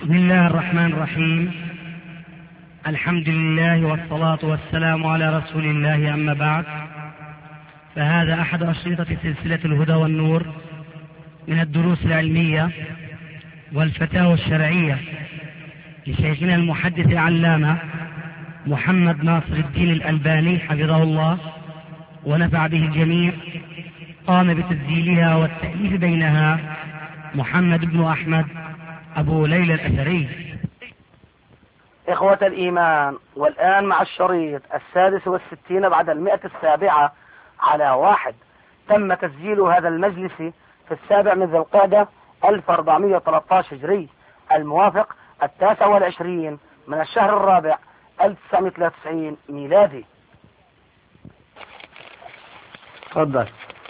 بسم الله الرحمن الرحيم. الحمد لله والصلاة والسلام على رسول الله، أما بعد، فهذا أحد أشرطة سلسلة الهدى والنور من الدروس العلمية والفتاوى الشرعية لشيخنا المحدث العلامة محمد ناصر الدين الألباني حفظه الله ونفع به الجميع. قام بتسجيلها والتأليف بينها محمد بن أحمد أبو ليلى الأثري. إخوة الإيمان، والآن مع الشريط 66 بعد 107 على 1. تم تسجيل هذا المجلس في 7 من ذي القعدة 1413 هجري، الموافق 29 من الشهر الرابع 1993 ميلادي. تفضل.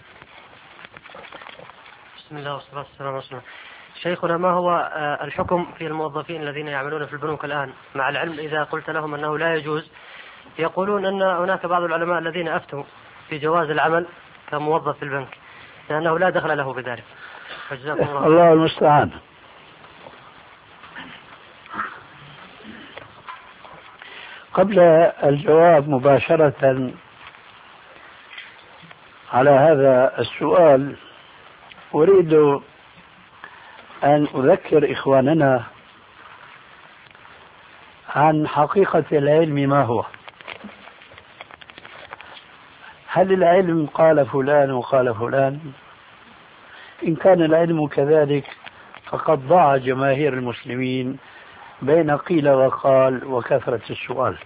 بسم الله والصلاة والسلام على رسول الله. شيخنا، ما هو الحكم في الموظفين الذين يعملون في البنوك الآن، مع العلم إذا قلت لهم أنه لا يجوز؟ يقولون أن هناك بعض العلماء الذين أفتوا في جواز العمل كموظف في البنك لأنه لا دخل له بذلك. الله المستعان. قبل الجواب مباشرة على هذا السؤال، أريد أن أذكر إخواننا عن حقيقة العلم ما هو. هل العلم قال فلان وقال فلان؟ إن كان العلم كذلك فقد ضاع جماهير المسلمين بين قيل وقال وكثرة السؤال.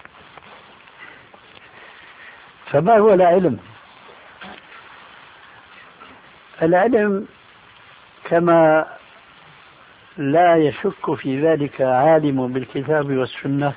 فما هو العلم؟ العلم كما لا يشك في ذلك عالم بالكتاب والسنة،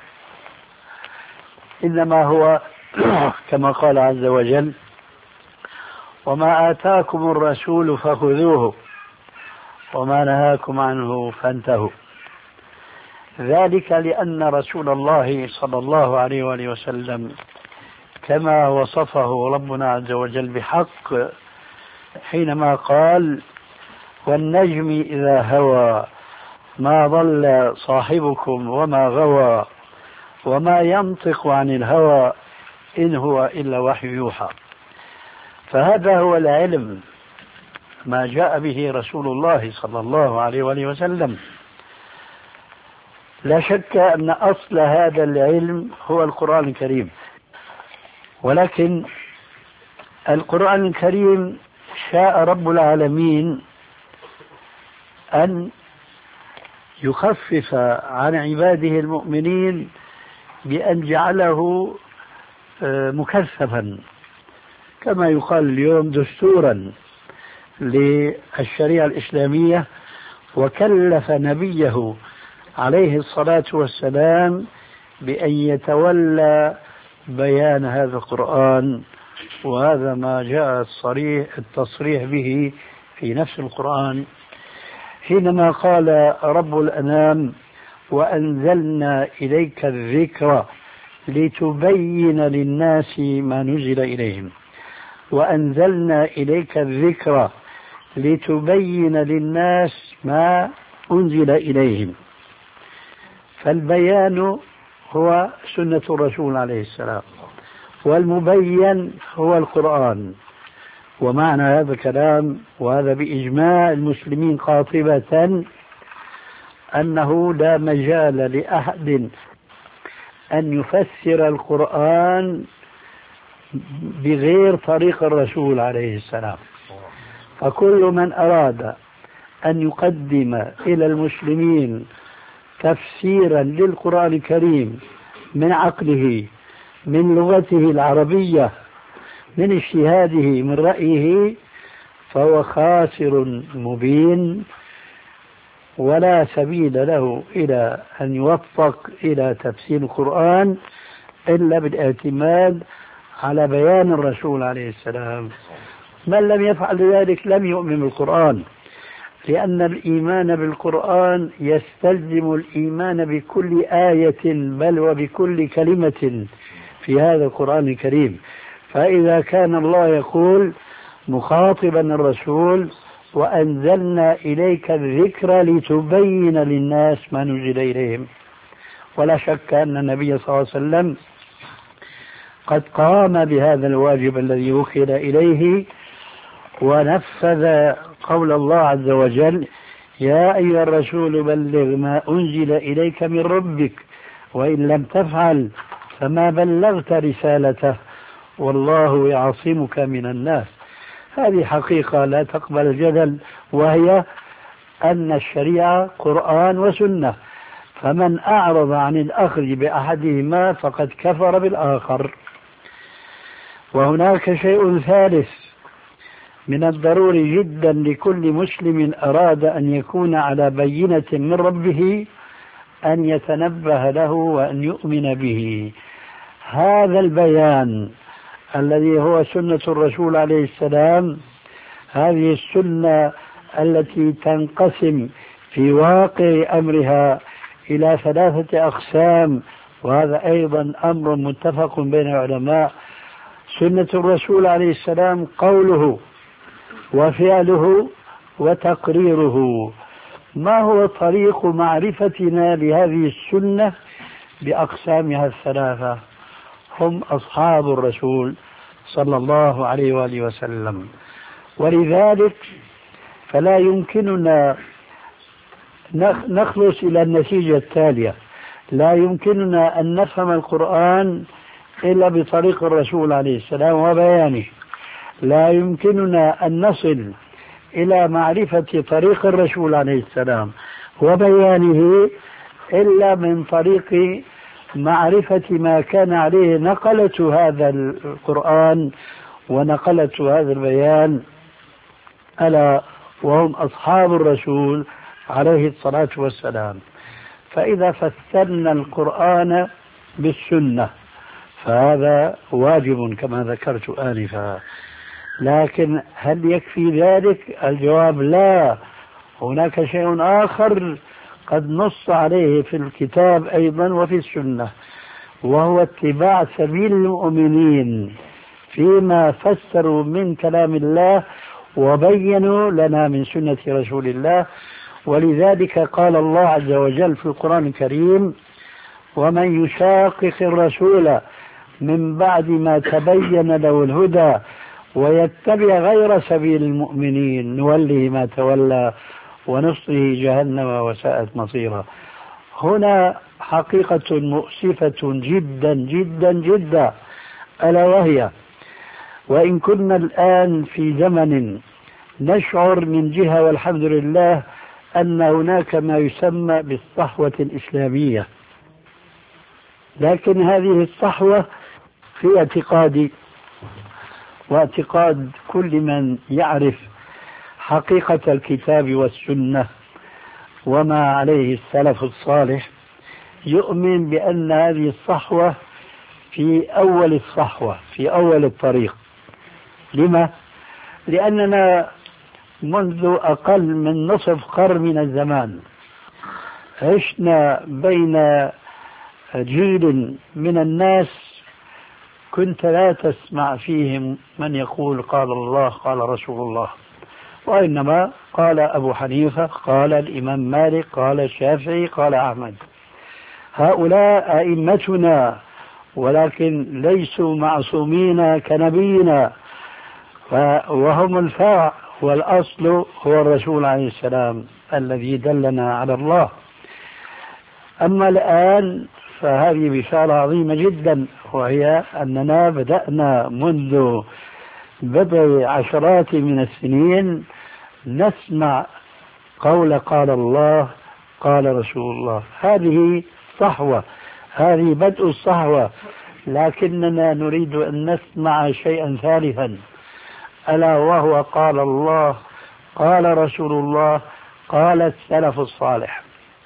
إنما هو كما قال عز وجل: وما آتاكم الرسول فخذوه وما نهاكم عنه فانتهوا. ذلك لأن رسول الله صلى الله عليه وآله وسلم كما وصفه ربنا عز وجل بحق حينما قال: والنجم إذا هوى ما ضل صاحبكم وما غوى وما ينطق عن الهوى إن هو إلا وحي يوحى. فهذا هو العلم، ما جاء به رسول الله صلى الله عليه وآله وسلم. لا شك أن أصل هذا العلم هو القرآن الكريم، ولكن القرآن الكريم شاء رب العالمين أن يخفف عن عباده المؤمنين بأن جعله مكثفا، كما يقال اليوم دستورا للشريعة الإسلامية، وكلف نبيه عليه الصلاة والسلام بأن يتولى بيان هذا القرآن، وهذا ما جاء التصريح به في نفس القرآن حينما قال رب الأنام: وأنزلنا إليك الذكر لتبين للناس ما نزل إليهم. وأنزلنا إليك الذكر لتبين للناس ما أنزل إليهم. فالبيان هو سنة الرسول عليه السلام، والمبين هو القرآن. ومعنى هذا الكلام، وهذا بإجماع المسلمين قاطبة، أنه لا مجال لأحد أن يفسر القرآن بغير طريق الرسول عليه السلام. فكل من أراد أن يقدم إلى المسلمين تفسيرا للقرآن الكريم من عقله، من لغته العربية، من اجتهاده، من رأيه، فهو خاسر مبين، ولا سبيل له إلى أن يوفق إلى تفسير القرآن إلا بالاعتماد على بيان الرسول عليه السلام. من لم يفعل ذلك لم يؤمن بالقرآن، لأن الإيمان بالقرآن يستلزم الإيمان بكل آية، بل وبكل كلمة في هذا القرآن الكريم. فإذا كان الله يقول مخاطبا الرسول: وأنزلنا إليك الذكر لتبين للناس ما نزل إليهم. ولا شك أن النبي صلى الله عليه وسلم قد قام بهذا الواجب الذي وكل إليه، ونفذ قول الله عز وجل: يا أيها الرسول بلغ ما أنزل إليك من ربك وإن لم تفعل فما بلغت رسالته والله يعصمك من الناس. هذه حقيقة لا تقبل الجدل، وهي أن الشريعة قرآن وسنة، فمن أعرض عن الأخذ بأحدهما فقد كفر بالآخر. وهناك شيء ثالث من الضروري جدا لكل مسلم أراد أن يكون على بينة من ربه أن يتنبه له وأن يؤمن به. هذا البيان الذي هو سنة الرسول عليه السلام، هذه السنة التي تنقسم في واقع أمرها إلى 3 أقسام، وهذا أيضا أمر متفق بين العلماء. سنة الرسول عليه السلام قوله وفعله وتقريره. ما هو طريق معرفتنا لهذه السنة بأقسامها ال3؟ هم أصحاب الرسول صلى الله عليه وآله وسلم. ولذلك فلا يمكننا نخلص إلى النتيجة التالية: لا يمكننا أن نفهم القرآن إلا بطريق الرسول عليه السلام وبيانه، لا يمكننا أن نصل إلى معرفة طريق الرسول عليه السلام وبيانه إلا من طريق معرفة ما كان عليه نقلة هذا القرآن ونقلة هذا البيان، ألا وهم أصحاب الرسول عليه الصلاة والسلام. فإذا فسرنا القرآن بالسنة فهذا واجب كما ذكرت آنفا، لكن هل يكفي ذلك؟ الجواب لا. هناك شيء آخر قد نص عليه في الكتاب أيضا وفي السنة، وهو اتباع سبيل المؤمنين فيما فسروا من كلام الله وبينوا لنا من سنة رسول الله. ولذلك قال الله عز وجل في القرآن الكريم: ومن يشاقق الرسول من بعد ما تبين له الهدى ويتبع غير سبيل المؤمنين نوله ما تولى ونصله جهنم وساءت مصيرا. هنا حقيقة مؤسفة جدا جدا جدا، ألا وهي: وإن كنا الآن في زمن نشعر من جهة والحمد لله أن هناك ما يسمى بالصحوة الإسلامية، لكن هذه الصحوة في اعتقادي واعتقاد كل من يعرف حقيقة الكتاب والسنة وما عليه السلف الصالح يؤمن بأن هذه الصحوة في أول الصحوة، في أول الطريق. لما؟ لأننا منذ أقل من نصف قرن من الزمان عشنا بين جيل من الناس كنت لا تسمع فيهم من يقول قال الله قال رسول الله، وإنما قال أبو حنيفة، قال الإمام مالك، قال الشافعي، قال أحمد. هؤلاء أئمتنا، ولكن ليسوا معصومين كنبينا، وهم الفرع، والأصل هو الرسول عليه السلام الذي دلنا على الله. أما الآن فهذه بشارة عظيمة جدا، وهي أننا بدأنا منذ بضع عشرات من السنين نسمع قال الله قال رسول الله. هذه صحوة، هذه بدء الصحوة، لكننا نريد أن نسمع شيئا ثالثا، ألا وهو قال الله قال رسول الله قال السلف الصالح.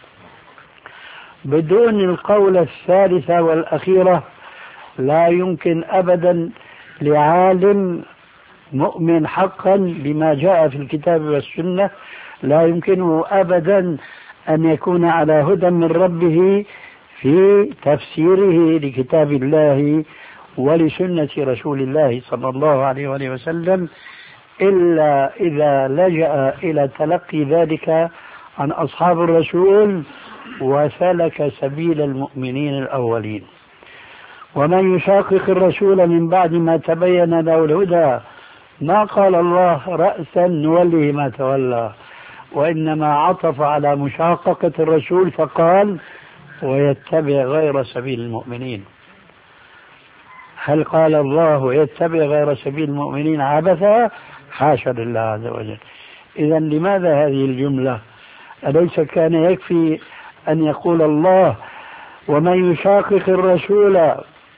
بدون القول الثالثة والأخيرة لا يمكن أبدا لعالم مؤمن حقا بما جاء في الكتاب والسنة، لا يمكنه أبدا أن يكون على هدى من ربه في تفسيره لكتاب الله ولسنة رسول الله صلى الله عليه وآله وسلم إلا إذا لجأ إلى تلقي ذلك عن أصحاب الرسول وسلك سبيل المؤمنين الأولين. ومن يشاقق الرسول من بعد ما تبين له الهدى ما قال الله رأسا نوله ما تولى، وإنما عطف على مشاققة الرسول فقال ويتبع غير سبيل المؤمنين. هل قال الله يتبع غير سبيل المؤمنين عبثا؟ حاشا لله عز وجل. إذا لماذا هذه الجملة؟ أليس كان يكفي أن يقول الله ومن يشاقق الرسول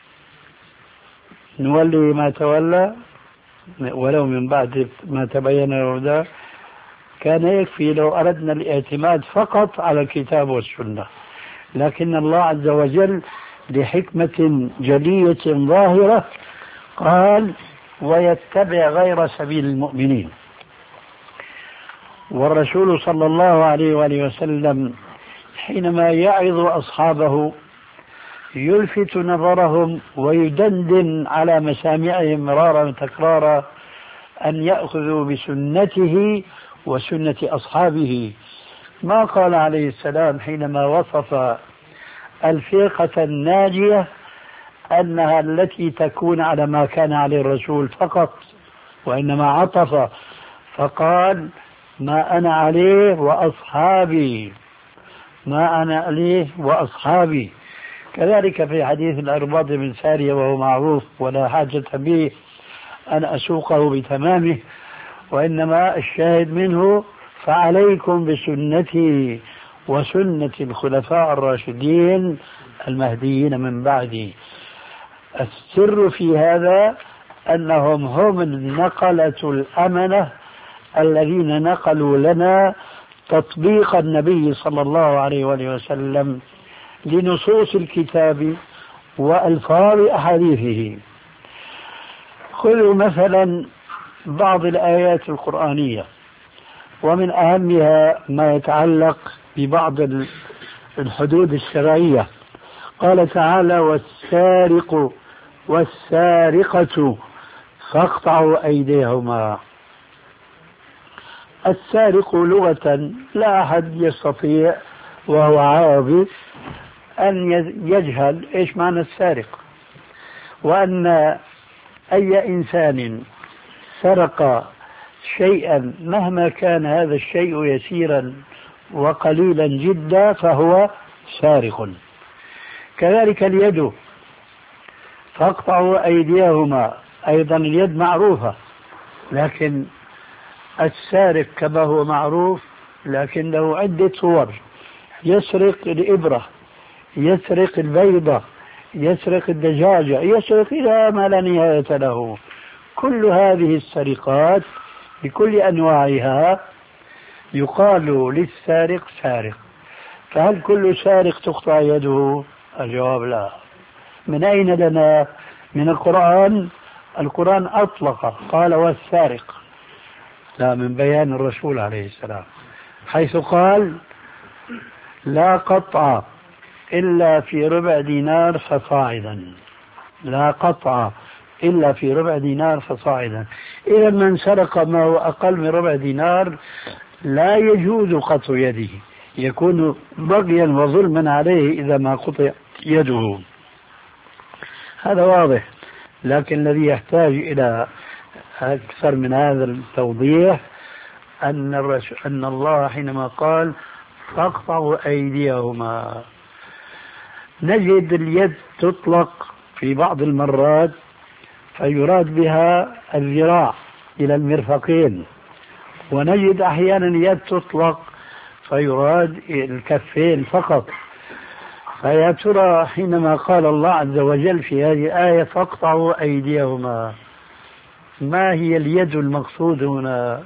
نولي ما تولى ولو من بعد ما تبين الهدى؟ كان يكفي لو أردنا الاعتماد فقط على الكتاب والسنة، لكن الله عز وجل لحكمة جلية ظاهرة قال ويتبع غير سبيل المؤمنين. والرسول صلى الله عليه وآله وسلم حينما يعظ أصحابه يلفت نظرهم ويدندن على مسامعهم مرارا وتكرارا أن يأخذوا بسنته وسنة أصحابه. ما قال عليه السلام حينما وصف الفرقة الناجية أنها التي تكون على ما كان عليه الرسول فقط، وإنما عطف فقال ما أنا عليه وأصحابي، ما أنا عليه وأصحابي. كذلك في حديث الأرباط بن سارية وهو معروف ولا حاجة به أن أسوقه بتمامه، وإنما الشاهد منه فعليكم بسنتي وسنة الخلفاء الراشدين المهديين من بعدي. السر في هذا أنهم هم النقلة الأمنة الذين نقلوا لنا تطبيق النبي صلى الله عليه وآله وسلم لنصوص الكتاب وألفاظ أحاديثه. خذوا مثلا بعض الآيات القرآنية، ومن أهمها ما يتعلق ببعض الحدود الشرعية. قال تعالى والسارق والسارقة فاقطعوا أيديهما. السارق لغة لا أحد يستطيع وهو عربي أن يجهل إيش معنى السارق، وأن أي إنسان سرق شيئا مهما كان هذا الشيء يسيرا وقليلا جدا فهو سارق. كذلك اليد فاقطعوا أيديهما، أيضا اليد معروفة، لكن السارق كما هو معروف لكن له عدة صور. يسرق الإبرة، يسرق البيضة، يسرق الدجاجة، يسرق إلى ما لا نهاية له. كل هذه السرقات بكل أنواعها يقال للسارق سارق. فهل كل سارق تقطع يده؟ الجواب لا. من أين لنا؟ من القرآن. القرآن أطلق قال والسارق، لا، من بيان الرسول عليه السلام حيث قال لا قطع إلا في ربع دينار فصاعدا، لا قطع إلا في ربع دينار فصاعدا. إذا من سرق ما هو أقل من ربع دينار لا يجوز قطع يده، يكون بغيا وظلما عليه إذا ما قطع يده. هذا واضح، لكن الذي يحتاج إلى أكثر من هذا التوضيح أن الله حينما قال فاقطعوا أيديهما، نجد اليد تطلق في بعض المرات فيراد بها الذراع إلى المرفقين، ونجد أحيانا اليد تطلق فيراد الكفين فقط. فيا ترى حينما قال الله عز وجل في هذه الآية فاقطعوا أيديهما، ما هي اليد المقصود هنا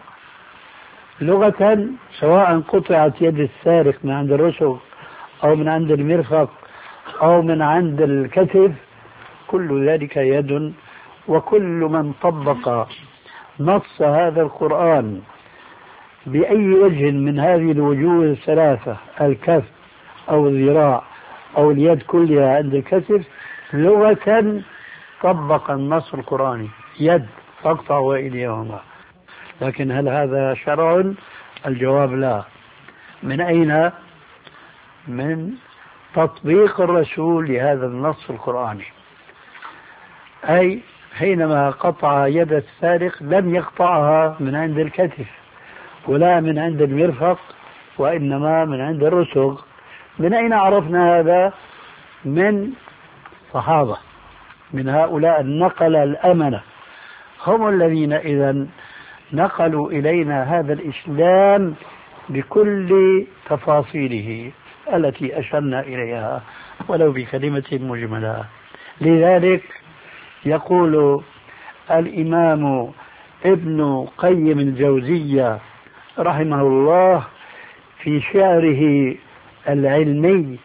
لغة؟ سواء قطعت يد السارق من عند الرسغ أو من عند المرفق أو من عند الكتف، كل ذلك يد. وكل من طبق نص هذا القرآن بأي وجه من هذه الوجوه الثلاثة، الكف أو الذراع أو اليد كلها عند الكتف، لغة طبق النص القرآني، يد فاقطعوا أيديهما. لكن هل هذا شرع؟ الجواب لا. من أين؟ من تطبيق الرسول لهذا النص القرآني. أي حينما قطع يد السارق لم يقطعها من عند الكتف ولا من عند المرفق، وإنما من عند الرسغ. من أين عرفنا هذا؟ من صحابة، من هؤلاء النقل الأمنة، هم الذين إذا نقلوا إلينا هذا الإسلام بكل تفاصيله التي أشرنا إليها ولو بكلمة مجملة. لذلك يقول الإمام ابن قيم الجوزية رحمه الله في شعره العلمي: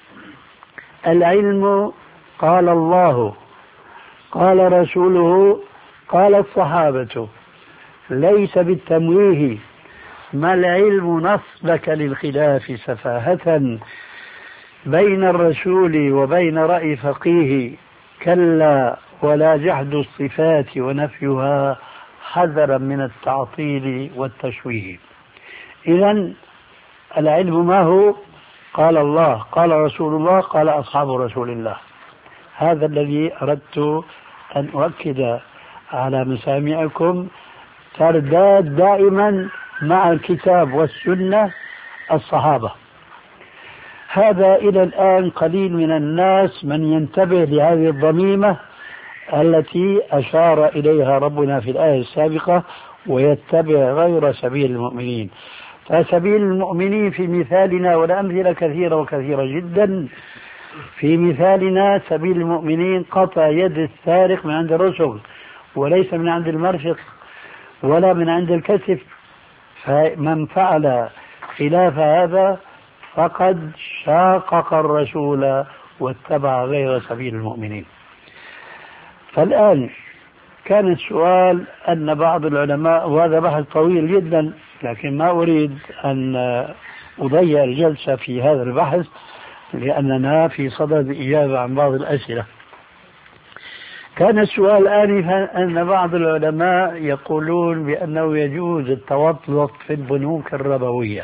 العلم قال الله قال رسوله قال الصحابة، ليس بالتمويه، ما العلم نصبك للخلاف سفاهة بين الرسول وبين رأي فقيه، كلا ولا جحد الصفات ونفيها حذرا من التعطيل والتشويه. إذن العلم ما هو؟ قال الله قال رسول الله قال أصحاب رسول الله. هذا الذي أردت أن أؤكد على مسامعكم، ترداد دائما مع الكتاب والسنة الصحابة. هذا إلى الآن قليل من الناس من ينتبه لهذه الضميمة التي أشار إليها ربنا في الآية السابقة: ويتبع غير سبيل المؤمنين. فسبيل المؤمنين في مثالنا، والأمثلة كثيرة وكثيرة جدا، في مثالنا سبيل المؤمنين قطع يد السارق من عند الرسل وليس من عند المرفق ولا من عند الكتف. فمن فعل خلاف هذا فقد شاقق الرسول واتبع غير سبيل المؤمنين. فالآن كان السؤال أن بعض العلماء، وهذا بحث طويل جدا لكن ما أريد أن أضيع الجلسة في هذا البحث لأننا في صدد الإجابة عن بعض الأسئلة. كان السؤال آنفا أن بعض العلماء يقولون بأنه يجوز التوسط في البنوك الربوية.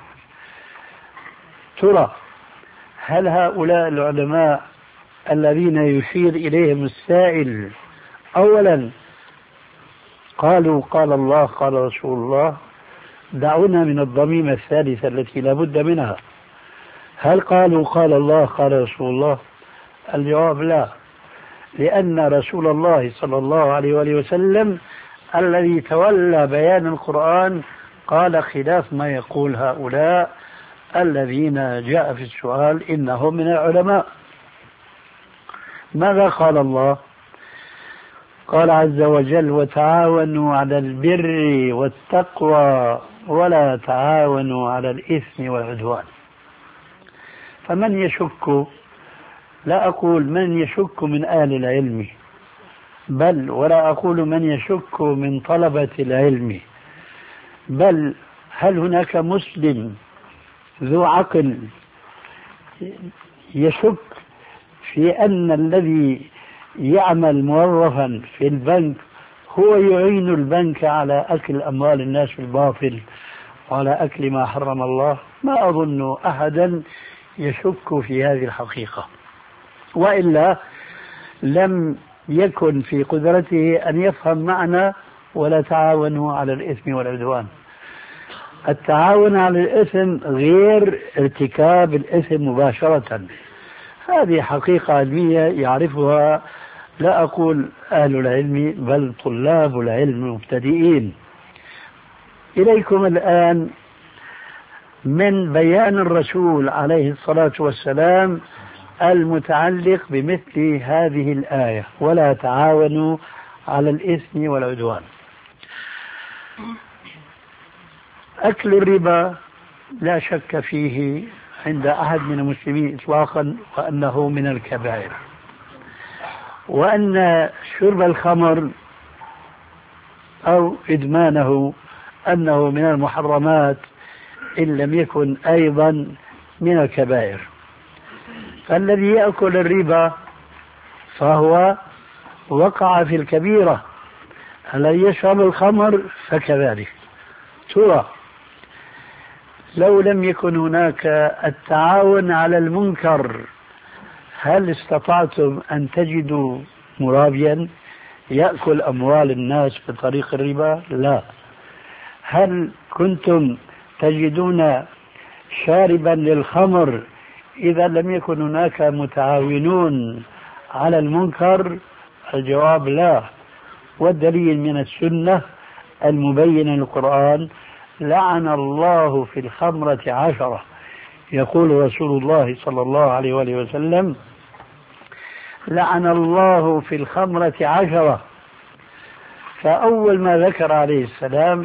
ترى هل هؤلاء العلماء الذين يشير إليهم السائل أولا قالوا قال الله قال رسول الله؟ دعونا من الضميمة الثالثة التي لا بد منها. هل قالوا قال الله قال رسول الله؟ الجواب لا، لأن رسول الله صلى الله عليه وآله وسلم الذي تولى بيان القرآن قال خلاف ما يقول هؤلاء الذين جاء في السؤال إنهم من العلماء. ماذا قال الله؟ قال عز وجل: وتعاونوا على البر والتقوى ولا تعاونوا على الإثم والعدوان. فمن يشك، لا أقول من يشك من أهل العلم، بل ولا أقول من يشك من طلبة العلم، بل هل هناك مسلم ذو عقل يشك في أن الذي يعمل موظفا في البنك هو يعين البنك على أكل أموال الناس بالباطل وعلى أكل ما حرم الله؟ ما أظن أحدا يشك في هذه الحقيقة، وإلا لم يكن في قدرته أن يفهم معنى ولا تعاونوا على الإثم والعدوان. التعاون على الإثم غير ارتكاب الإثم مباشرة، هذه حقيقة علمية يعرفها لا أقول أهل العلم بل طلاب العلم المبتدئين. إليكم الآن من بيان الرسول عليه الصلاة والسلام المتعلق بمثل هذه الآية: ولا تعاونوا على الإثم والعدوان. أكل الربا لا شك فيه عند أحد من المسلمين إطلاقا وأنه من الكبائر، وأن شرب الخمر أو إدمانه أنه من المحرمات إن لم يكن أيضا من الكبائر. فالذي يأكل الربا فهو وقع في الكبيرة هلا يشرب الخمر فكذلك. ترى لو لم يكن هناك التعاون على المنكر هل استطعتم أن تجدوا مرابيا يأكل أموال الناس بطريق الربا؟ لا. هل كنتم تجدون شاربا للخمر إذا لم يكن هناك متعاونون على المنكر؟ الجواب لا. والدليل من السنة المبينة للقرآن: لعن الله في الخمرة 10. يقول رسول الله صلى الله عليه وآله وسلم: لعن الله في الخمرة 10. فأول ما ذكر عليه السلام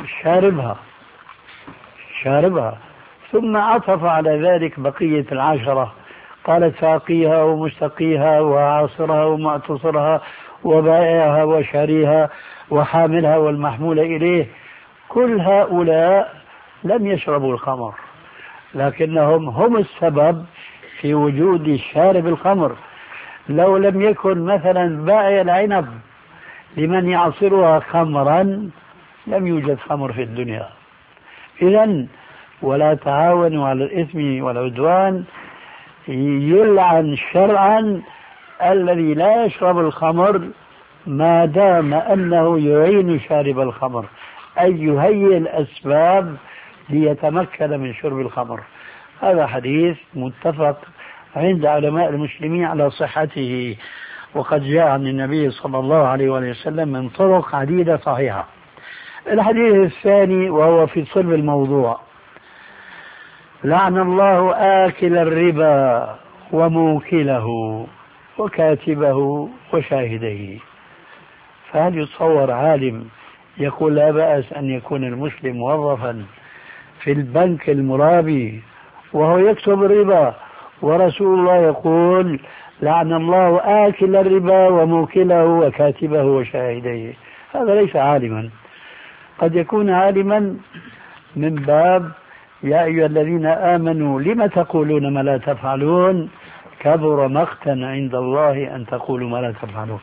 شاربها، ثم عطف على ذلك بقية 10، قال: ساقيها ومستقيها وعاصرها ومعتصرها وبائعها وشاريها وحاملها والمحمول إليه. كل هؤلاء لم يشربوا الخمر، لكنهم هم السبب في وجود شارب الخمر. لو لم يكن مثلا بائع العنب لمن يعصرها خمرا لم يوجد خمر في الدنيا. إذن ولا تعاونوا على الإثم والعدوان. يلعن شرعا الذي لا يشرب الخمر ما دام أنه يعين شارب الخمر، أي يهيئ الأسباب ليتمكن من شرب الخمر. هذا حديث متفق عند علماء المسلمين على صحته، وقد جاء عن النبي صلى الله عليه وسلم من طرق عديدة صحيحة. الحديث الثاني وهو في صلب الموضوع: لعن الله آكل الربا وموكله وكاتبه وشاهديه. فهل يتصور عالم يقول لا بأس أن يكون المسلم موظفا في البنك المرابي وهو يكتب الربا، ورسول الله يقول: لعن الله آكل الربا وموكله وكاتبه وشاهديه؟ هذا ليس عالما. قد يكون عالما من باب يا أيها الذين آمنوا لم تقولون ما لا تفعلون كبر مقتا عند الله أن تقولوا ما لا تفعلون.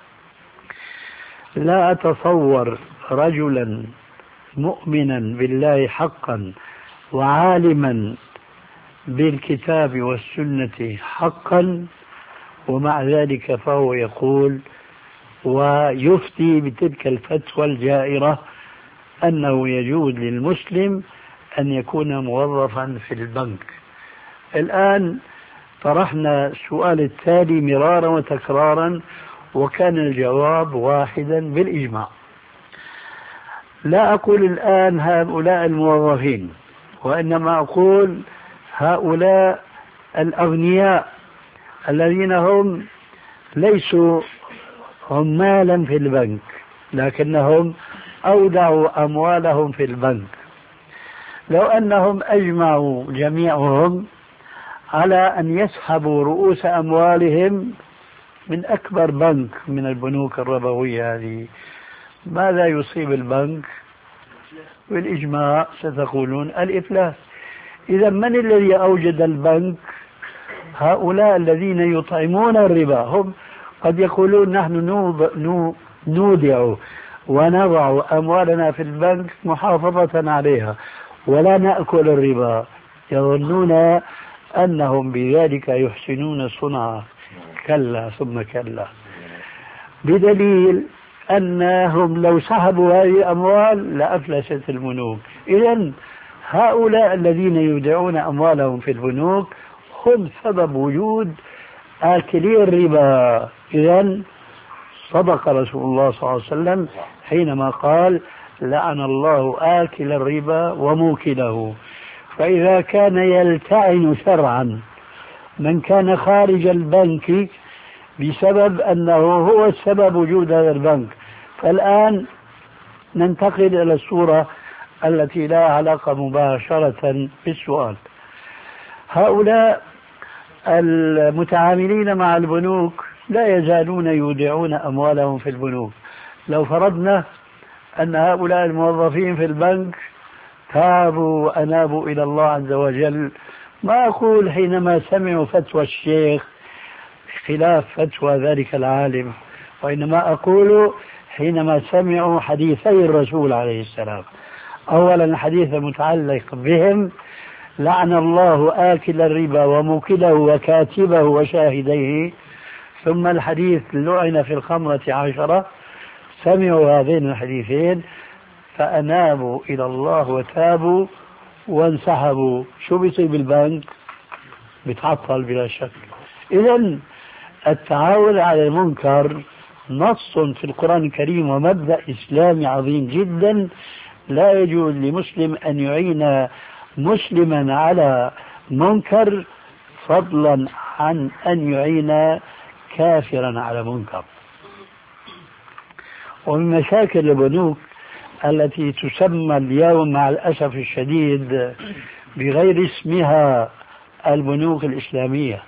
لا أتصور رجلا مؤمنا بالله حقا وعالما بالكتاب والسنة حقا ومع ذلك فهو يقول ويفتي بتلك الفتوى الجائرة أنه يجوز للمسلم أن يكون موظفا في البنك. الآن طرحنا السؤال التالي مرارا وتكرارا وكان الجواب واحدا بالإجماع. لا أقول الآن هؤلاء الموظفين، وإنما أقول هؤلاء الأغنياء الذين هم ليسوا عمالا في البنك لكنهم أودعوا أموالهم في البنك. لو أنهم أجمعوا جميعهم على أن يسحبوا رؤوس أموالهم من أكبر بنك من البنوك الربوية هذه، ماذا يصيب البنك؟ بالإجماع ستقولون الإفلاس. إذا من الذي أوجد البنك؟ هؤلاء الذين يطعمون الربا. هم قد يقولون نحن نودع ونضع أموالنا في البنك محافظة عليها ولا نأكل الربا، يظنون أنهم بذلك يحسنون صنعا. كلا ثم كلا، بدليل أنهم لو سحبوا هذه الأموال لأفلست البنوك. إذن هؤلاء الذين يودعون أموالهم في البنوك هم سبب وجود آكلي الربا. إذن صدق رسول الله صلى الله عليه وسلم حينما قال: لعن الله آكل الربا وموكله. فإذا كان يلتعن شرعا من كان خارج البنك بسبب أنه هو السبب وجود هذا البنك، فالآن ننتقل إلى الصورة التي لا علاقة مباشرة بالسؤال. هؤلاء المتعاملين مع البنوك لا يزالون يودعون أموالهم في البنوك. لو فرضنا أن هؤلاء الموظفين في البنك تابوا وأنابوا إلى الله عز وجل، ما أقول حينما سمعوا فتوى الشيخ خلاف فتوى ذلك العالم، وإنما أقول حينما سمعوا حديثي الرسول عليه السلام. أولا الحديث المتعلق بهم: لعن الله آكل الربا وموكله وكاتبه وشاهديه. ثم الحديث: لعن في الخمرة 10. سمعوا هذين الحديثين فأنابوا إلى الله وتابوا وانسحبوا. شو بيصير بالبنك؟ بيتعطل بلا شك. إذن التعاون على المنكر نص في القرآن الكريم ومبدأ إسلامي عظيم جدا. لا يجوز لمسلم أن يعين مسلما على منكر فضلا عن أن يعين كافرا على منكر. ومن مشاكل البنوك التي تسمى اليوم مع الأسف الشديد بغير اسمها البنوك الإسلامية.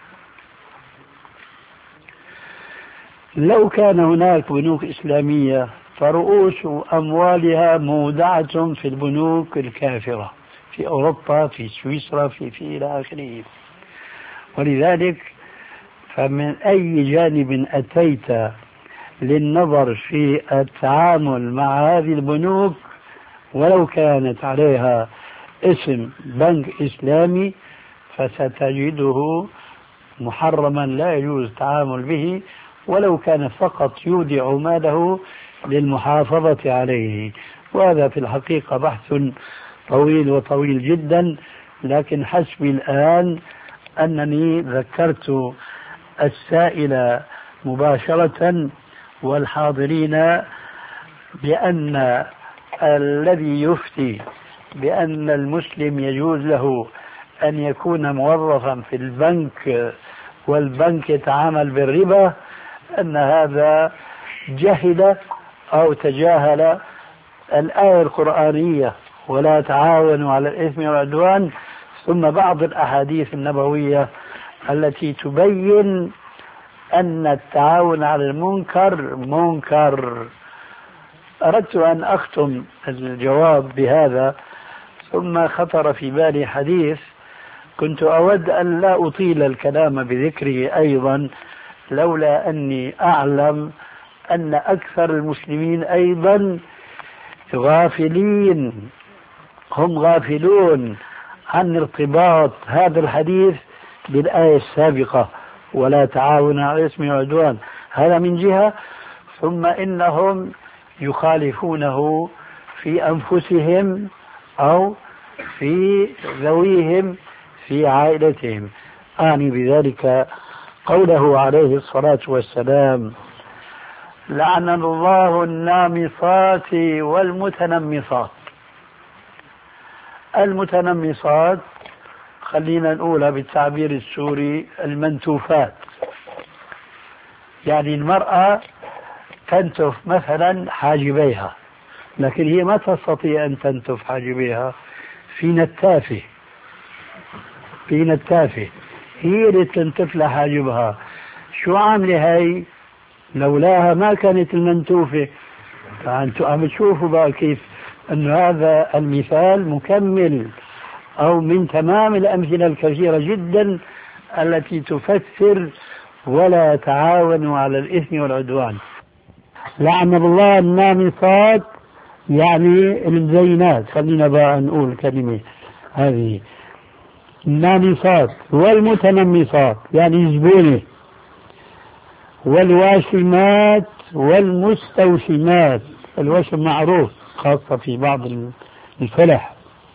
لو كان هناك بنوك إسلامية فرؤوس أموالها مودعة في البنوك الكافرة في أوروبا، في سويسرا، في إلى آخره. ولذلك فمن أي جانب أتيت للنظر في التعامل مع هذه البنوك ولو كانت عليها اسم بنك إسلامي فستجده محرما، لا يجوز التعامل به ولو كان فقط يودع ماله للمحافظة عليه. وهذا في الحقيقة بحث طويل جدا، لكن حسبي الآن أنني ذكرت السائل مباشرة والحاضرين بأن الذي يفتي بأن المسلم يجوز له أن يكون موظفا في البنك والبنك يتعامل بالربا أن هذا جهل أو تجاهل الآية القرآنية: ولا تعاونوا على الإثم والعدوان، ثم بعض الأحاديث النبوية التي تبين أن التعاون على المنكر منكر. أردت أن أختم الجواب بهذا، ثم خطر في بالي حديث كنت أود أن لا أطيل الكلام بذكره أيضا، لولا أني أعلم أن أكثر المسلمين أيضا غافلين، هم غافلون عن ارتباط هذا الحديث بالآية السابقة: ولا تعاون على الإثم والعدوان. هذا من جهة، ثم إنهم يخالفونه في أنفسهم أو في ذويهم في عائلتهم. أعني بذلك قوله عليه الصلاة والسلام: لعن الله النامصات والمتنمصات. المتنمصات خلينا نقولها بالتعبير السوري المنتوفات، يعني المرأة تنتف مثلا حاجبيها، لكن هي ما تستطيع أن تنتف حاجبيها، في نتافة هي اللي تنتف لها حاجبها. شو عاملة هاي؟ لولاها ما كانت المنتوفة. فأنتم عم تشوفوا بقى كيف أن هذا المثال مكمل أو من تمام الأمثلة الكثيرة جدا التي تفسر ولا تعاونوا على الإثم والعدوان. لعن الله النامصات يعني الزينات، خلينا بقى نقول الكلمة هذه، النامصات، والمتنمصات يعني زبونة، والواشمات والمستوشمات. الوشم معروف خاصة في بعض الفلح،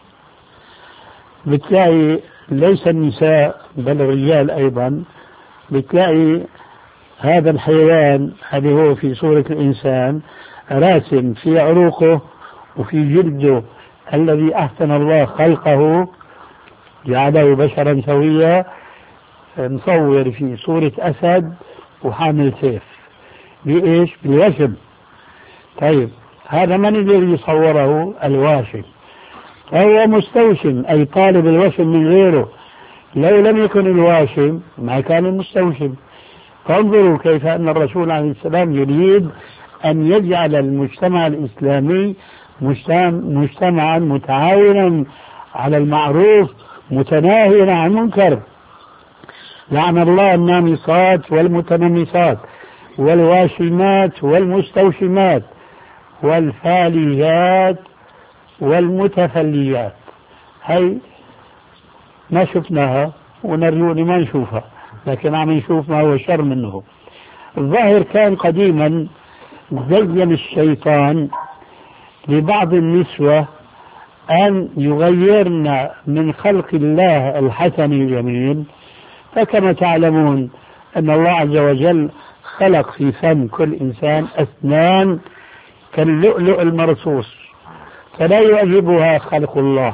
بتلاقي ليس النساء بل الرجال أيضا، بتلاقي هذا الحيوان الذي هو في صورة الإنسان راسم في عروقه وفي جلده الذي أحسن الله خلقه جعله بشرا سويا، مصور في صورة أسد وحامل سيف. بإيش؟ بالوشم. طيب هذا من الذي يصوره؟ الواشم. هو مستوشم أي طالب الوشم من غيره، لو لم يكن الواشم ما كان المستوشم. فانظروا كيف أن الرسول عليه السلام يريد أن يجعل المجتمع الإسلامي مجتمعا متعاونا على المعروف متناهيا عن المنكر. لعن الله النامصات والمتنمصات والواشمات والمستوشمات والفاليات والمتفليات. هي ما شفناها ونرجو ما نشوفها، لكن عم نشوف ما هو شر منه. الظاهر كان قديما زين الشيطان لبعض النسوة أن يغيرن من خلق الله الحسن الجميل. فكما تعلمون أن الله عز وجل خلق في فم كل إنسان أسنان كاللؤلؤ المرصوص، فلا يعجبها خلق الله،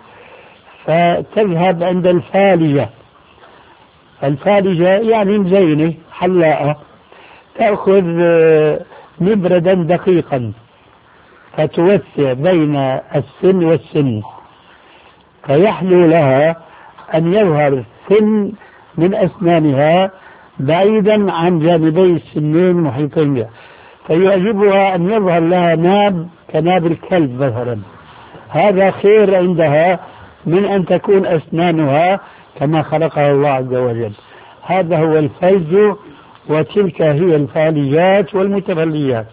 فتذهب عند الفالجة. الفالجة يعني مزينة حلاقة، تأخذ مبردا دقيقا فتوسع بين السن والسن، فيحلو لها أن يظهر سن من أسنانها بعيدا عن جانبي السنين محيطين بها، فيعجبها أن يظهر لها ناب كناب الكلب مثلا. هذا خير عندها من أن تكون أسنانها كما خلقها الله عز وجل. هذا هو الفلج، وتلك هي الفالجات والمتفليات.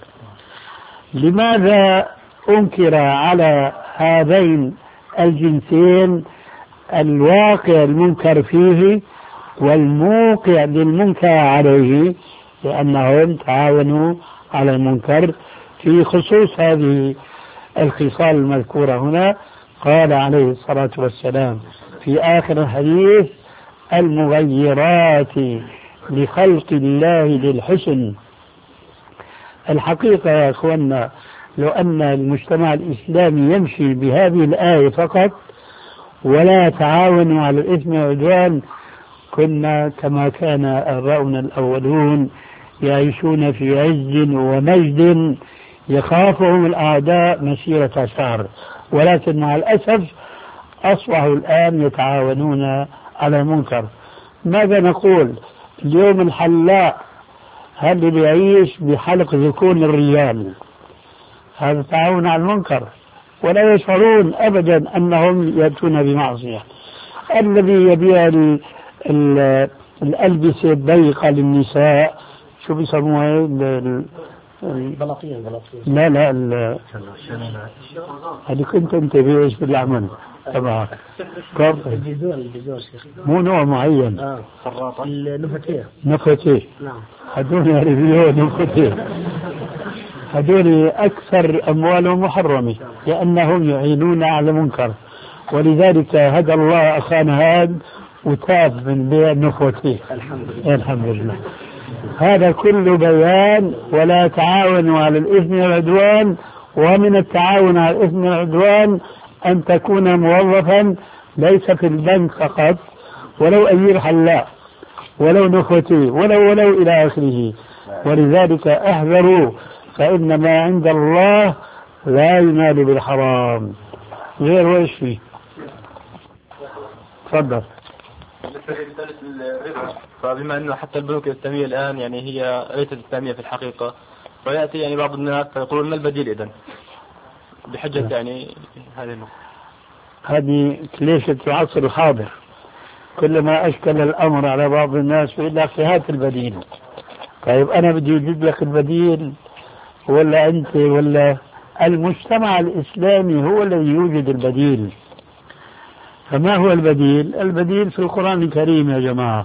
لماذا أنكر على هذين الجنسين الواقع المنكر فيه والموقع للمنكر عليه؟ لأنهم تعاونوا على المنكر. في خصوص هذه الخصال المذكورة هنا قال عليه الصلاة والسلام في آخر الحديث: المغيرات لخلق الله للحسن. الحقيقة يا أخوانا، لو أن المجتمع الإسلامي يمشي بهذه الآية فقط ولا تعاونوا على الإثم والعدوان، كنا كما كان آباؤنا الأولون يعيشون في عز ومجد يخافهم الأعداء مسيرة شهر. ولكن مع الأسف أصبحوا الآن يتعاونون على المنكر. ماذا نقول اليوم؟ الحلاق هل بيعيش بحلق ذكون الرجال؟ هذا تعاون على المنكر، ولا يشعرون أبدا أنهم يأتون بمعصية. الذي يبيع الألبسة الضيقة للنساء، شو بيسموها؟ البلاطين. لا هذه كنت انت بيعيش بالعمل تبعك. البيزور شيخ، مو نوع معين. خراطة النفتيه. نعم. هذول ريفيو نفتيه، هذول أكثر أموالهم محرمة لأنهم يعينون على منكر، ولذلك هدى الله أخانا هذا وتاب من بيع النفتيه. الحمد لله. هذا كل بيان. ولا تعاونوا على الإثم والعدوان، ومن التعاون على الإثم والعدوان أن تكون موظفا ليس في البنك فقط، ولو أجير حلاق، ولو نخوتي، ولو إلى آخره. ولذلك احذروا، فإن ما عند الله لا ينال بالحرام. غير وإيش فيه؟ تفضل. فبما أنه حتى البنوك الإسلامية الآن يعني هي ليست إسلامية في الحقيقة، ويأتي يعني بعض الناس فيقولون ما البديل إذن بحجة يعني هذه النقطة. هذه كليشة العصر الحاضر. كلما أشكل الأمر على بعض الناس يقول لك هات البديل. طيب أنا بدي أجيب لك البديل ولا أنت ولا المجتمع الإسلامي هو الذي يوجد البديل؟ فما هو البديل؟ البديل في القرآن الكريم يا جماعة.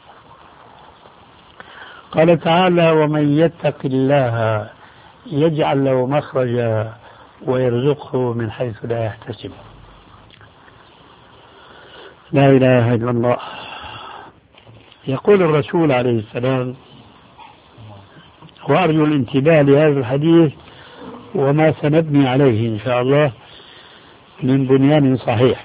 قال تعالى: ومن يتق الله يجعل له مخرجا ويرزقه من حيث لا يحتسب. لا إله إلا الله. يقول الرسول عليه السلام، وأرجو الانتباه لهذا الحديث وما سنبني عليه إن شاء الله من بنيان صحيح: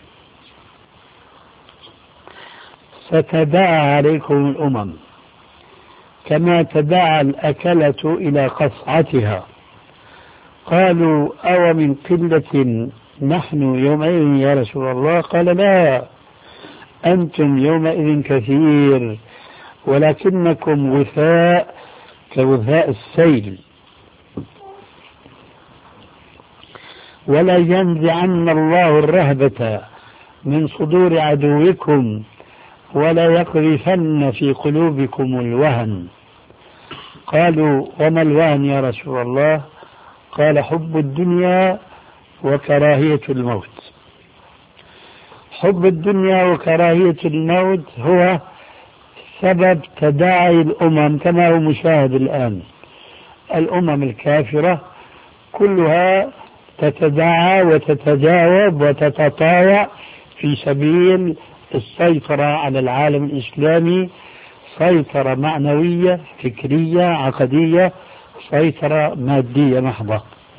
ستداعى عليكم الأمم كما تداعى الأكلة إلى قصعتها. قالوا: أو من قلة نحن يومئذ يا رسول الله؟ قال: لا، أنتم يومئذ كثير ولكنكم غثاء كغثاء السيل. ولا ينزعن الله الرهبة من صدور عدوكم ولا يقذفن في قلوبكم الوهن. قالوا وما الوهن يا رسول الله؟ قال حب الدنيا وكراهية الموت. حب الدنيا وكراهية الموت هو سبب تداعي الأمم كما هو مشاهد الآن. الأمم الكافرة كلها تتداعى وتتجاوب وتتطاوع في سبيل السيطرة على العالم الإسلامي، سيطرة معنوية فكرية عقدية، سيطرة مادية محضة.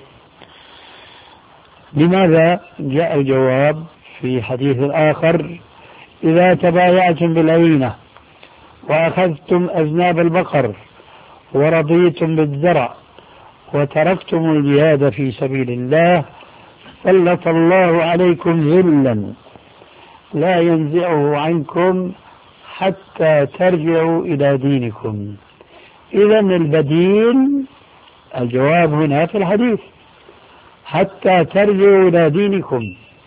لماذا؟ جاء الجواب في حديث آخر: إذا تبايعتم بالعينة وأخذتم أذناب البقر ورضيتم بالزرع وتركتم الجهاد في سبيل الله سلط الله عليكم ذلا لا ينزعه عنكم حتى ترجعوا إلى دينكم. إذا البديل الجواب هنا في الحديث: حتى ترجعوا إلى دينكم.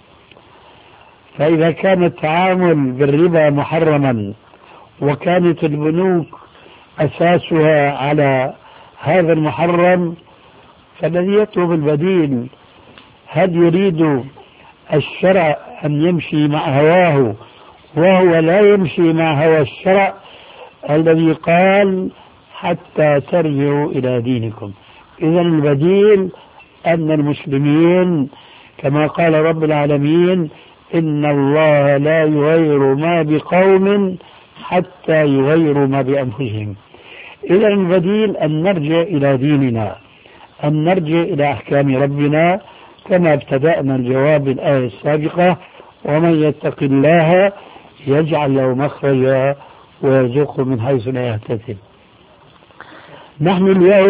فإذا كان التعامل بالربا محرما وكانت البنوك أساسها على هذا المحرم، فالذي يطلب البديل هل يريد الشرع أن يمشي مع هواه وهو لا يمشي مع هوى الشرع الذي قال حتى ترجعوا إلى دينكم؟ إذن البديل أن المسلمين كما قال رب العالمين: إن الله لا يغير ما بقوم حتى يغيروا ما بأنفسهم. إذن البديل أن نرجع إلى ديننا، أن نرجع إلى أحكام ربنا كما ابتدأنا الجواب الآية السابقة: ومن يتق الله يجعل له مخرجا ويرزقه من حيث لا يحتسب. نحن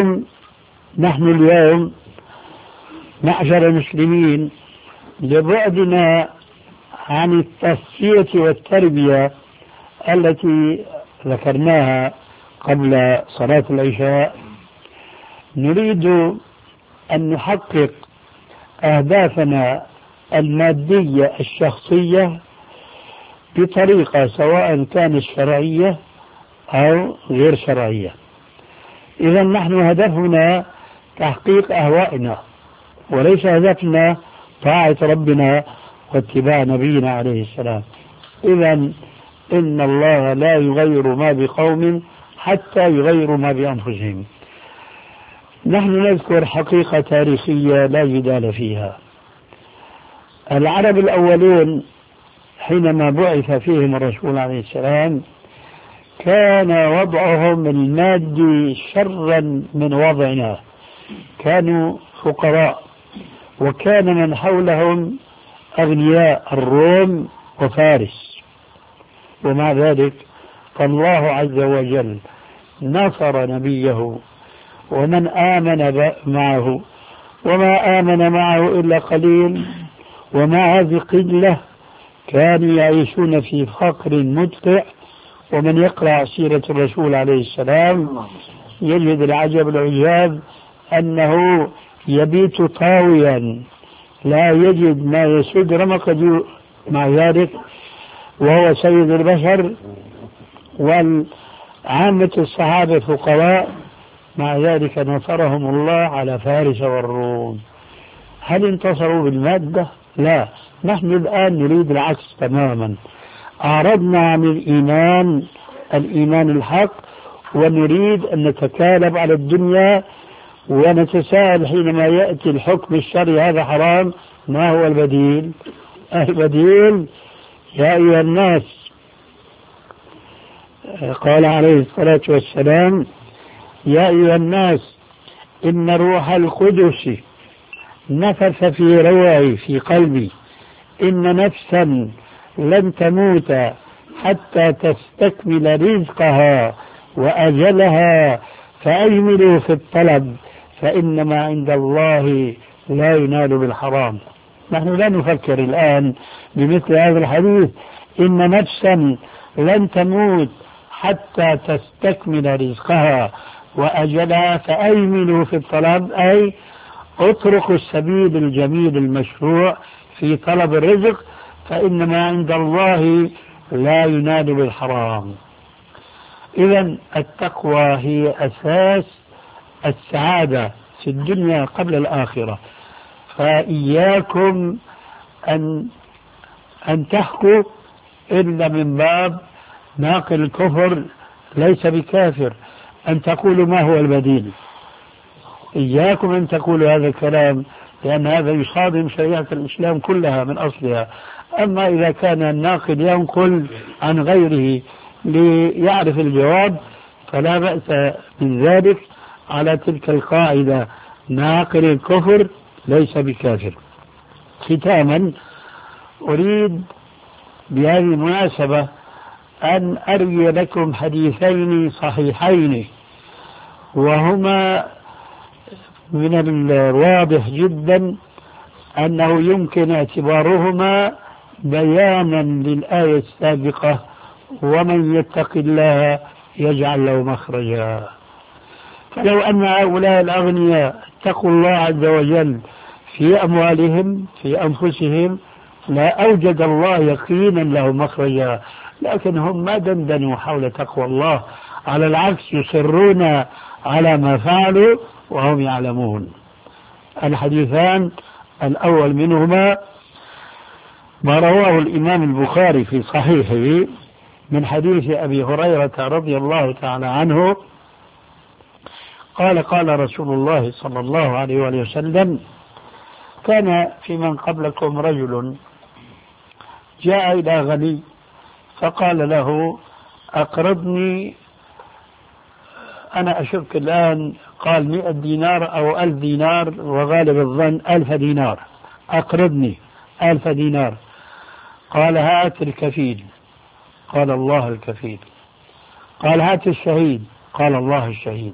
اليوم معشر المسلمين لبعدنا عن التصفية والتربية التي ذكرناها قبل صلاة العشاء، نريد أن نحقق أهدافنا المادية الشخصية بطريقة سواء كانت شرعية أو غير شرعية. إذا نحن هدفنا تحقيق أهوائنا، وليس هدفنا طاعة ربنا واتباع نبينا عليه السلام. إذا إن الله لا يغير ما بقوم حتى يغيروا ما بأنفسهم. نحن نذكر حقيقة تاريخية لا جدال فيها. العرب الأولون حينما بعث فيهم الرسول عليه السلام كان وضعهم المادي شرا من وضعنا، كانوا فقراء، وكان من حولهم أغنياء، الروم وفارس. ومع ذلك فالله عز وجل نصر نبيه ومن آمن معه، وما آمن معه إلا قليل، ومع هذه القلة كانوا يعيشون في فقر مدقع. ومن يقرأ سيرة الرسول عليه السلام يجد العجب العجاب أنه يبيت طاويا لا يجد ما يسد رمق، مع ذلك وهو سيد البشر والعامة الصحابة فقراء، مع ذلك نصرهم الله على فارس والروم. هل انتصروا بالمادة؟ لا، نحن الآن نريد العكس تماما. أعرضنا عن الإيمان الحق، ونريد أن نتكالب على الدنيا، ونتساءل حينما يأتي الحكم الشرعي هذا حرام، ما هو البديل؟ البديل يا أيها الناس، قال عليه الصلاة والسلام: يا أيها الناس إن روح القدس نفث في روعي في قلبي إن نفسا لن تموت حتى تستكمل رزقها وأجلها فأجملوا في الطلب فإنما عند الله لا ينال بالحرام. نحن لا نفكر الآن بمثل هذا الحديث: إن نفسا لن تموت حتى تستكمل رزقها وأجلها فأجملوا في الطلب، أي اتركوا السبيل الجميل المشروع في طلب الرزق فإنما عند الله لا ينال بالحرام. إذا التقوى هي أساس السعادة في الدنيا قبل الآخرة. فإياكم أن تحكوا إلا من باب ناقل الكفر ليس بكافر، أن تقولوا ما هو البديل. إياكم أن تقولوا هذا الكلام، لأن هذا يصادم شريعة الإسلام كلها من أصلها. أما إذا كان الناقل ينقل عن غيره ليعرف الجواب فلا بأس من ذلك على تلك القاعدة: ناقل الكفر ليس بكافر. ختاما أريد بهذه المناسبة أن أروي لكم حديثين صحيحين، وهما من الواضح جدا أنه يمكن اعتبارهما بيانا للآية السابقة: ومن يتق الله يجعل له مخرجا. فلو أن هؤلاء الأغنياء اتقوا الله عز وجل في أموالهم في أنفسهم لا أوجد الله يقينا له مخرجا، لكن هم ما دندنوا حول تقوى الله، على العكس يصرون على ما فعلوا وهم يعلمون. الحديثان الأول منهما ما رواه الإمام البخاري في صحيحه من حديث أبي هريرة رضي الله تعالى عنه قال: قال رسول الله صلى الله عليه وآله وسلم: كان في من قبلكم رجل جاء إلى غني فقال له: أقرضني، أنا أشك الآن قال 100 دينار أو 1000 دينار، وغالب الظن 1000 دينار، أقرضني 1000 دينار. قال: هات الكفيل. قال: الله الكفيل. قال: هات الشهيد. قال: الله الشهيد.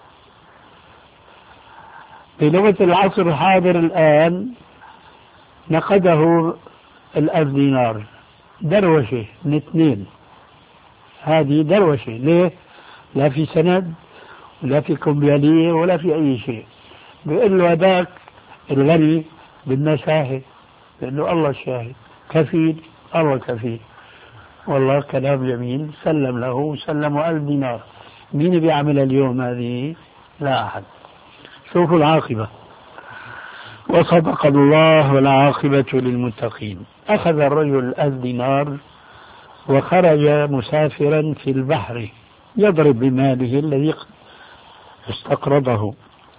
بلغة العصر الحاضر الآن نقده 1000 دينار، دروشة من اثنين، هذه دروشة. ليه؟ لا في سند ولا في كمبيالية ولا في أي شيء. بيقول له هذاك الغني بدنا شاهد، بيقول له الله الشاهد. كفيل، الله كفيل. والله كلام جميل، سلم له، سلموا 1000 دينار. مين بيعمل اليوم هذه؟ لا أحد. شوفوا العاقبة. وصدق الله والعاقبة للمتقين. أخذ الرجل 1000 دينار وخرج مسافرا في البحر يضرب بماله الذي استقرضه.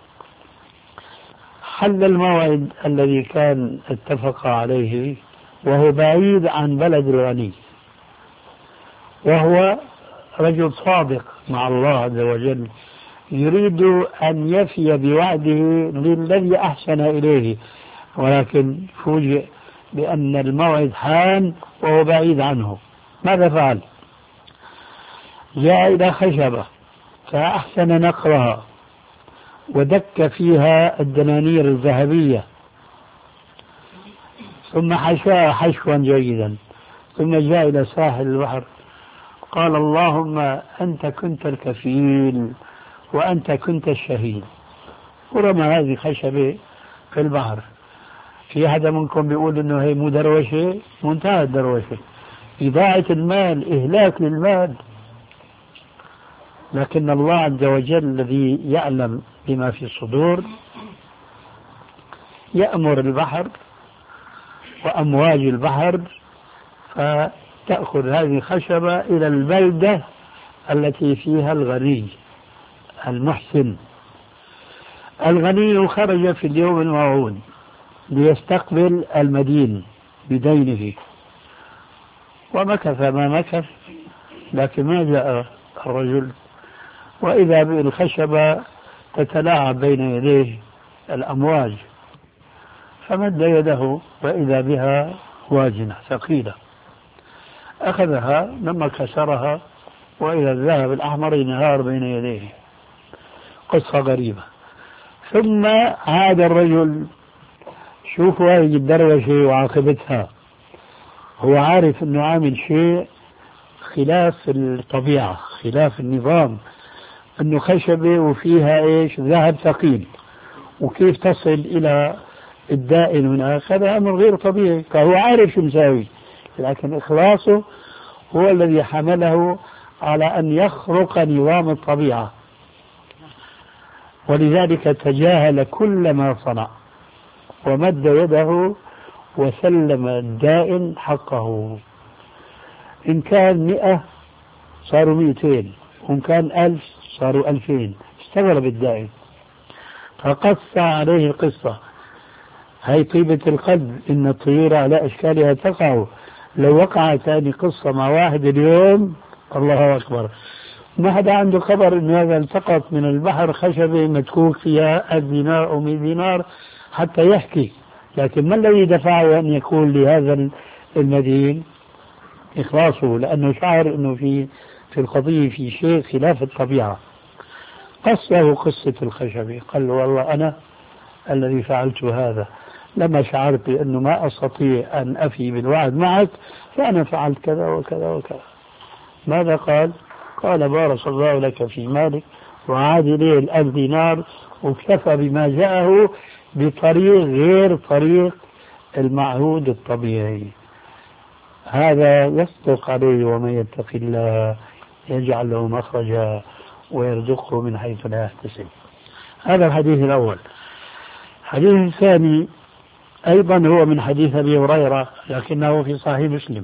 حل الموعد الذي كان اتفق عليه وهو بعيد عن بلد الغني، وهو رجل صادق مع الله عز وجل، يريد أن يفي بوعده للذي أحسن إليه، ولكن فوجئ بأن الموعد حان وهو بعيد عنه. ماذا فعل؟ جاء إلى خشبة فأحسن نقرها ودك فيها الدنانير الذهبية، ثم حشاها حشوا جيدا، ثم جاء إلى ساحل البحر قال: اللهم أنت كنت الكفيل وأنت كنت الشهيد، ورمى هذه خشبة في البحر. في أحد منكم بيقول إنه هي مو دروشة؟ منتهى الدروشة، إضاعة المال، إهلاك للمال. لكن الله عز وجل الذي يعلم بما في الصدور يأمر البحر وأمواج البحر فتأخذ هذه الخشبة إلى البلدة التي فيها الغني المحسن. الغني خرج في اليوم الموعود ليستقبل المدين بدينه، ومكث ما مكث، لكن ما جاء الرجل، وإذا بالخشبة تتلاعب بين يديه الأمواج، فمد يده وإذا بها واجنة ثقيلة، أخذها لما كسرها وإذا الذهب الأحمر ينهار بين يديه. قصة غريبة. ثم عاد الرجل، شوفوا هذه الدروشة وعاقبتها، هو عارف أنه عامل شيء خلاف الطبيعة خلاف النظام، أنه خشبة وفيها إيش؟ ذهب ثقيل، وكيف تصل إلى الدائن من هذا أمر غير طبيعي، فهو عارف شو مساوي، لكن إخلاصه هو الذي حمله على أن يخرق نظام الطبيعة، ولذلك تجاهل كل ما صنع ومد يده وسلم الدائن حقه. إن كان 100 صاروا 200، وإن كان 1000 صاروا 2000. استغرب الدائن فقص عليه القصة. هي طيبة القلب، إن الطيور على أشكالها تقع، لو وقعت ثاني قصة مع واحد اليوم الله أكبر. ما حدا عنده خبر إنه هذا التقط من البحر خشبة متكوك فيها 1000 دينار أو 100 دينار حتى يحكي. لكن ما الذي دفعه أن يقول لهذا المدين؟ إخلاصه، لأنه شعر أنه في القضية في شيء خلاف الطبيعة. قص له قصة الخشبة، قال له والله أنا الذي فعلت هذا، لما شعرت بأنه ما أستطيع أن أفي بالوعد معك فأنا فعلت كذا وكذا وكذا. ماذا قال؟ قال بارك الله لك في مالك وعاد إليه 1000 دينار، وكفى بما جاءه بطريق غير طريق المعهود الطبيعي. هذا يصدق عليه، ومن يتق الله يجعل له مخرجا ويرزقه من حيث لا يحتسب. هذا الحديث الأول. الحديث الثاني أيضا هو من حديث أبي هريرة لكنه في صحيح مسلم.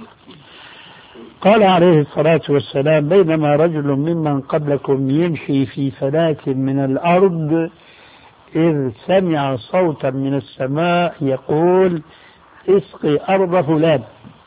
قال عليه الصلاة والسلام بينما رجل ممن قبلكم يمشي في فلاة من الأرض إذ سمع صوتا من السماء يقول اسقي أرض فلان.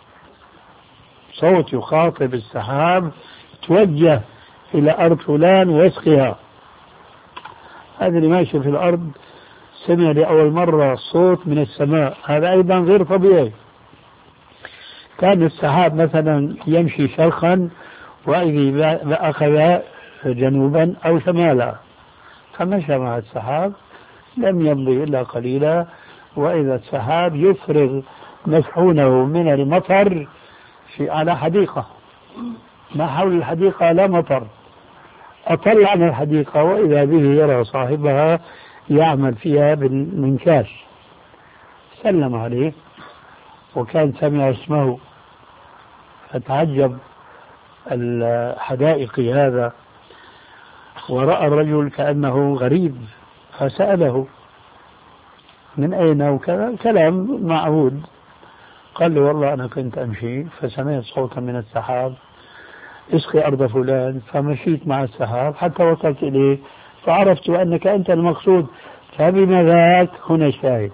صوت يخاطب السحاب توجه إلى أرض فلان واسقها. هذا اللي ماشي في الأرض سمع لأول مرة صوت من السماء، هذا أيضا غير طبيعي. كان السحاب مثلا يمشي شرقا وإذا أخذ جنوبا أو شمالا، فمشى مع السحاب لم يمضي إلا قليلا، وإذا السحاب يفرغ مشحونه من المطر على حديقة، ما حول الحديقة لا مطر، أطلع عن الحديقة وإذا به يرى صاحبها يعمل فيها بالمنكاش. سلم عليه وكان سمع اسمه، فتعجب الحدائق هذا ورأى الرجل كأنه غريب، فسأله من أين وكذا، كلام معهود. قال له والله أنا كنت أمشي فسمعت صوتا من السحاب اسقي أرض فلان، فمشيت مع السحاب حتى وصلت إليه فعرفت أنك أنت المقصود، فبما ذاك هنا الشاهد.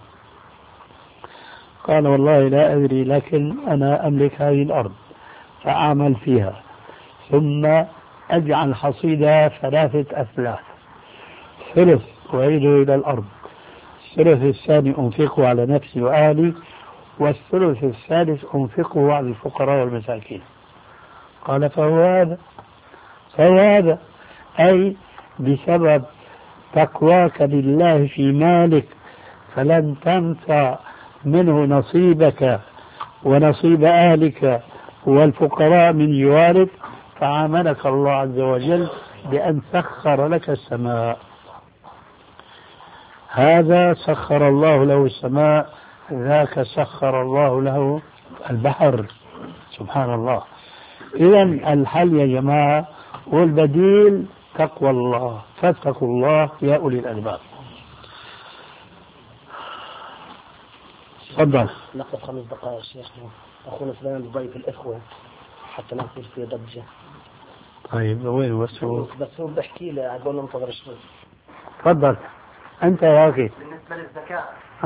قال والله لا أدري، لكن أنا أملك هذه الأرض فأعمل فيها ثم أجعل حصيدها 3 أثلاث، ثلث أعيده إلى الأرض، الثلث الثاني أنفقه على نفسي وأهلي، والثلث الثالث أنفقه على الفقراء والمساكين. قال فهو هذا أي بسبب تقواك لله في مالك فلن تنسى منه نصيبك ونصيب أهلك والفقراء من جوارك، فعاملك الله عز وجل بأن سخر لك السماء. هذا سخر الله له السماء، ذاك سخر الله له البحر. سبحان الله. إذا الحل يا جماعة والبديل تقوى الله، فاتقوا الله يا أولي الألباب. تفضل. نقف 5 دقائق شيخنا، أخونا فلان يضيف الإخوة حتى ما يصير في ضجة. طيب وين بس هو بحكي له أقول له انتظر شوي. تفضل أنت يا أخي. بالنسبة للزكاة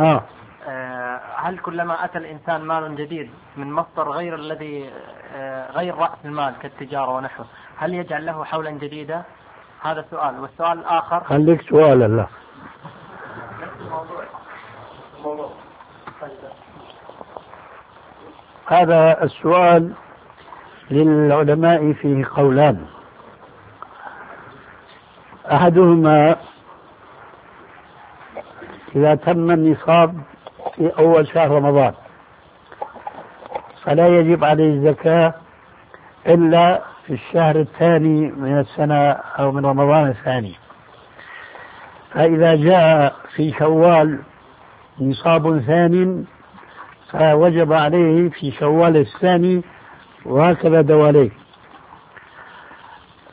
هل كلما أتى الإنسان مال جديد من مصدر غير الذي غير رأس المال كالتجارة ونحوه، هل يجعل له حولا جديدا؟ هذا سؤال. والسؤال الآخر خليك سؤال الله. هذا السؤال للعلماء فيه قولان. أحدهما إذا تم النصاب في أول شهر رمضان فلا يجب عليه الزكاة إلا في الشهر الثاني من السنة أو من رمضان الثاني. فإذا جاء في شوال نصاب ثاني فوجب عليه في شوال الثاني، وهكذا دواليك.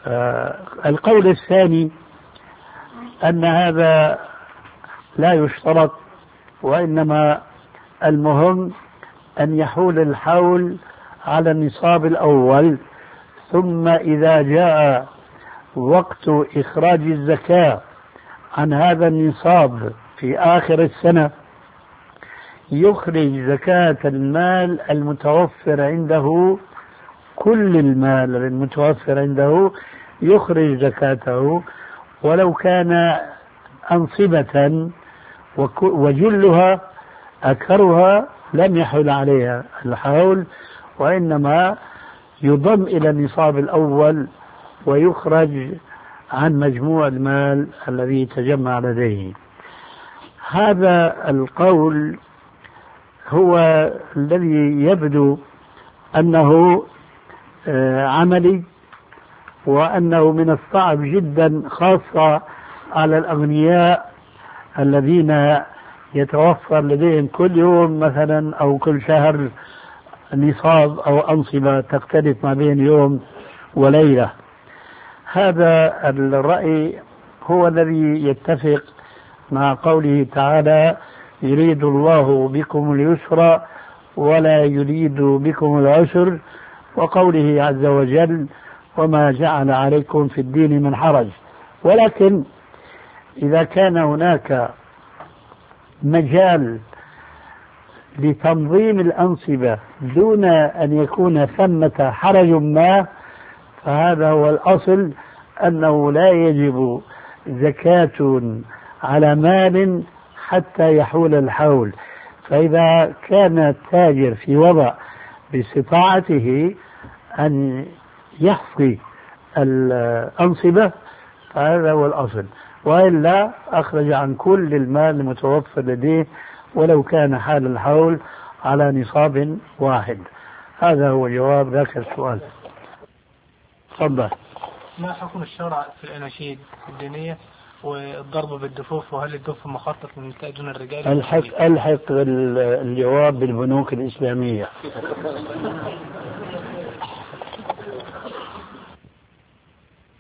القول الثاني أن هذا لا يشترط، وإنما المهم أن يحول الحول على النصاب الأول، ثم إذا جاء وقت إخراج الزكاة عن هذا النصاب في آخر السنة يخرج زكاة المال المتوفر عنده، كل المال المتوفر عنده يخرج زكاته، ولو كان أنصبة وجلها أكثرها لم يحول عليها الحول، وإنما يضم إلى النصاب الأول ويخرج عن مجموع المال الذي تجمع لديه. هذا القول هو الذي يبدو أنه عملي، وأنه من الصعب جدا خاصة على الأغنياء الذين يتوفر لديهم كل يوم مثلا أو كل شهر نصاب أو أنصبة تختلف ما بين يوم وليلة. هذا الرأي هو الذي يتفق مع قوله تعالى: يريد الله بكم اليسر ولا يريد بكم العسر، وقوله عز وجل: وما جعل عليكم في الدين من حرج. ولكن إذا كان هناك مجال لتنظيم الأنصبة دون أن يكون ثمة حرج ما، فهذا هو الأصل، أنه لا يجب زكاة على مال حتى يحول الحول. فإذا كان التاجر في وضع باستطاعته أن يحصي الأنصبة فهذا هو الأصل، وإلا أخرج عن كل المال المتوفر لديه ولو كان حال الحول على نصاب واحد. هذا هو جواب ذاك السؤال. تفضل. ما حكم الشرع في الأناشيد الدينية والضرب بالدفوف، وهل الدف مخصص من دون الرجال؟ ألحق الجواب بالبنوك الإسلامية.